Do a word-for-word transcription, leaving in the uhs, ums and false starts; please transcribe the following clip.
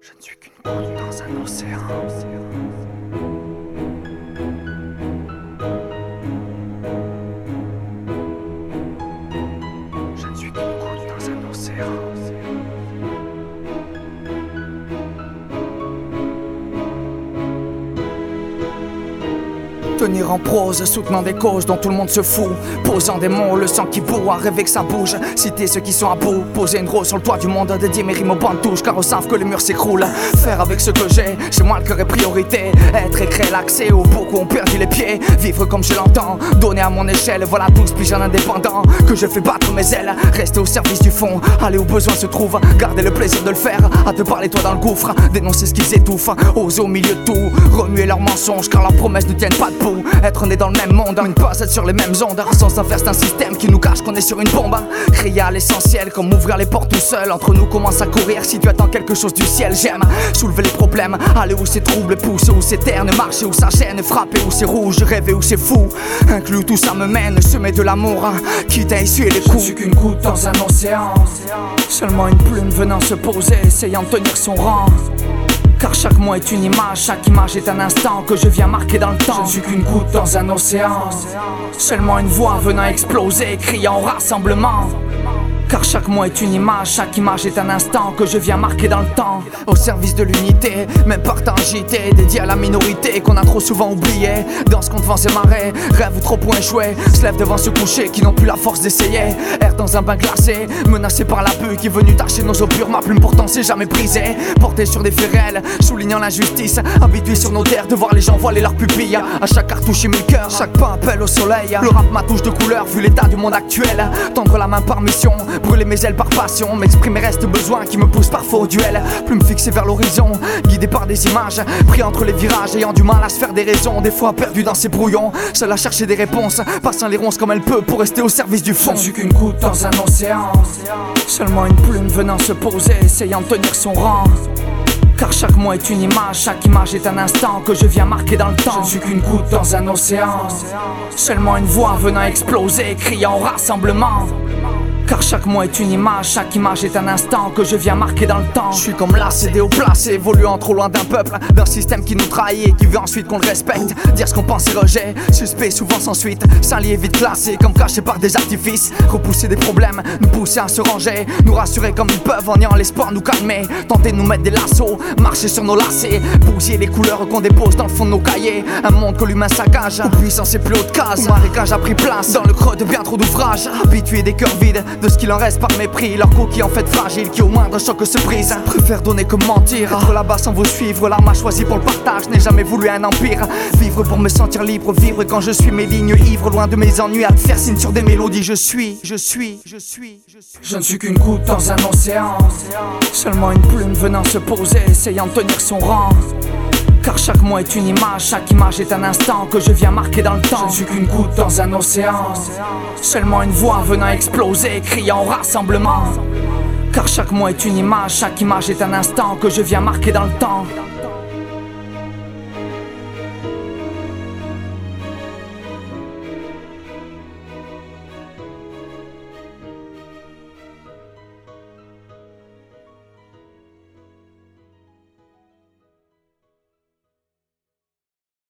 Je ne suis qu'une goutte dans un océan. Je ne suis qu'une goutte dans un océan. Tenir en prose, soutenant des causes dont tout le monde se fout. Posant des mots, le sang qui bout, à rêver que ça bouge. Citer ceux qui sont à bout, poser une rose sur le toit du monde. Dédier mes rimes aux bandes touches, car ils savent que les murs s'écroulent. Faire avec ce que j'ai, chez moi le cœur est priorité. Être et créer l'accès où beaucoup ont perdu les pieds. Vivre comme je l'entends, donner à mon échelle. Voilà douze piges en indépendant, que je fais battre mes ailes. Rester au service du fond, aller où besoin se trouve. Garder le plaisir de le faire, à te parler toi dans le gouffre. Dénoncer ce qu'ils étouffent, oser au milieu de tout. Remuer leurs mensonges, car leurs promesses ne tiennent pas debout. Être né dans le même monde, une pas être sur les mêmes ondes. Sans en faire c'est un système qui nous cache qu'on est sur une bombe. Crier à l'essentiel, comme ouvrir les portes tout seul. Entre nous commence à courir si tu attends quelque chose du ciel. J'aime soulever les problèmes, aller où c'est trouble, pousser où c'est terne, marcher où ça gêne, frapper où c'est rouge, rêver où c'est fou. Inclus tout ça me mène, semer de l'amour, quitte à essuyer les coups. Je suis qu'une goutte dans un océan. Seulement une plume venant se poser, essayant de tenir son rang. Car chaque mot est une image, chaque image est un instant que je viens marquer dans le temps. Je ne suis qu'une goutte dans un océan. Seulement une voix venant exploser, criant au rassemblement. Car chaque mot est une image, chaque image est un instant que je viens marquer dans le temps. Au service de l'unité, même partant agité, dédié à la minorité qu'on a trop souvent oublié. Dans ce qu'on devant ses marais, rêve trop pour échouer. Se lève devant ce coucher qui n'ont plus la force d'essayer. Erre dans un bain glacé, menacé par la pluie qui est venue tâcher nos eaux pures. Ma plume pourtant s'est jamais brisée, portée sur des faits réels, soulignant l'injustice. Habitué sur nos terres de voir les gens voiler leurs pupilles. À chaque cartouche et mille cœurs, chaque pas appelle au soleil. Le rap ma touche de couleur vu l'état du monde actuel. Tendre la main par mission, brûler mes ailes par passion, m'exprimer reste besoin qui me pousse parfois au duel. Plume fixée vers l'horizon, guidé par des images, pris entre les virages, ayant du mal à se faire des raisons, des fois perdu dans ses brouillons, seul à chercher des réponses, passant les ronces comme elle peut pour rester au service du fond. Je ne suis qu'une goutte dans un océan. Seulement une plume venant se poser, essayant de tenir son rang. Car chaque mot est une image, chaque image est un instant que je viens marquer dans le temps. Je ne suis qu'une goutte dans un océan. Seulement une voix venant exploser, criant au rassemblement. Car chaque mot est une image, chaque image est un instant que je viens marquer dans le temps. Je suis comme lassé, déoplacé, évoluant trop loin d'un peuple, d'un système qui nous trahit et qui veut ensuite qu'on le respecte. Dire ce qu'on pense et rejet, suspect souvent sans suite, s'allier vite classé comme caché par des artifices. Repousser des problèmes, nous pousser à se ranger, nous rassurer comme ils peuvent en niant l'espoir, nous calmer. Tenter de nous mettre des lassos, marcher sur nos lacets, bousiller les couleurs qu'on dépose dans le fond de nos cahiers. Un monde que l'humain saccage, où puissance et plus haute case. Marécage a pris place dans le creux de bien trop d'ouvrages. Habitués des cœurs vides, de ce qu'il en reste par mépris, leur coquille en fait fragile qui au moindre choc se brise. Préfère donner que mentir, être là-bas sans vous suivre. L'arme a choisi pour le partage, n'ai jamais voulu un empire. Vivre pour me sentir libre, vivre quand je suis mes lignes ivres, loin de mes ennuis, à te faire signe sur des mélodies. Je suis, je suis, je suis, je suis. Je ne suis qu'une goutte dans un océan. Seulement une plume venant se poser, essayant de tenir son rang. Car chaque mot est une image, chaque image est un instant que je viens marquer dans le temps. Je ne suis qu'une goutte dans un océan. Seulement une voix venant exploser, criant au rassemblement. Car chaque mot est une image, chaque image est un instant que je viens marquer dans le temps.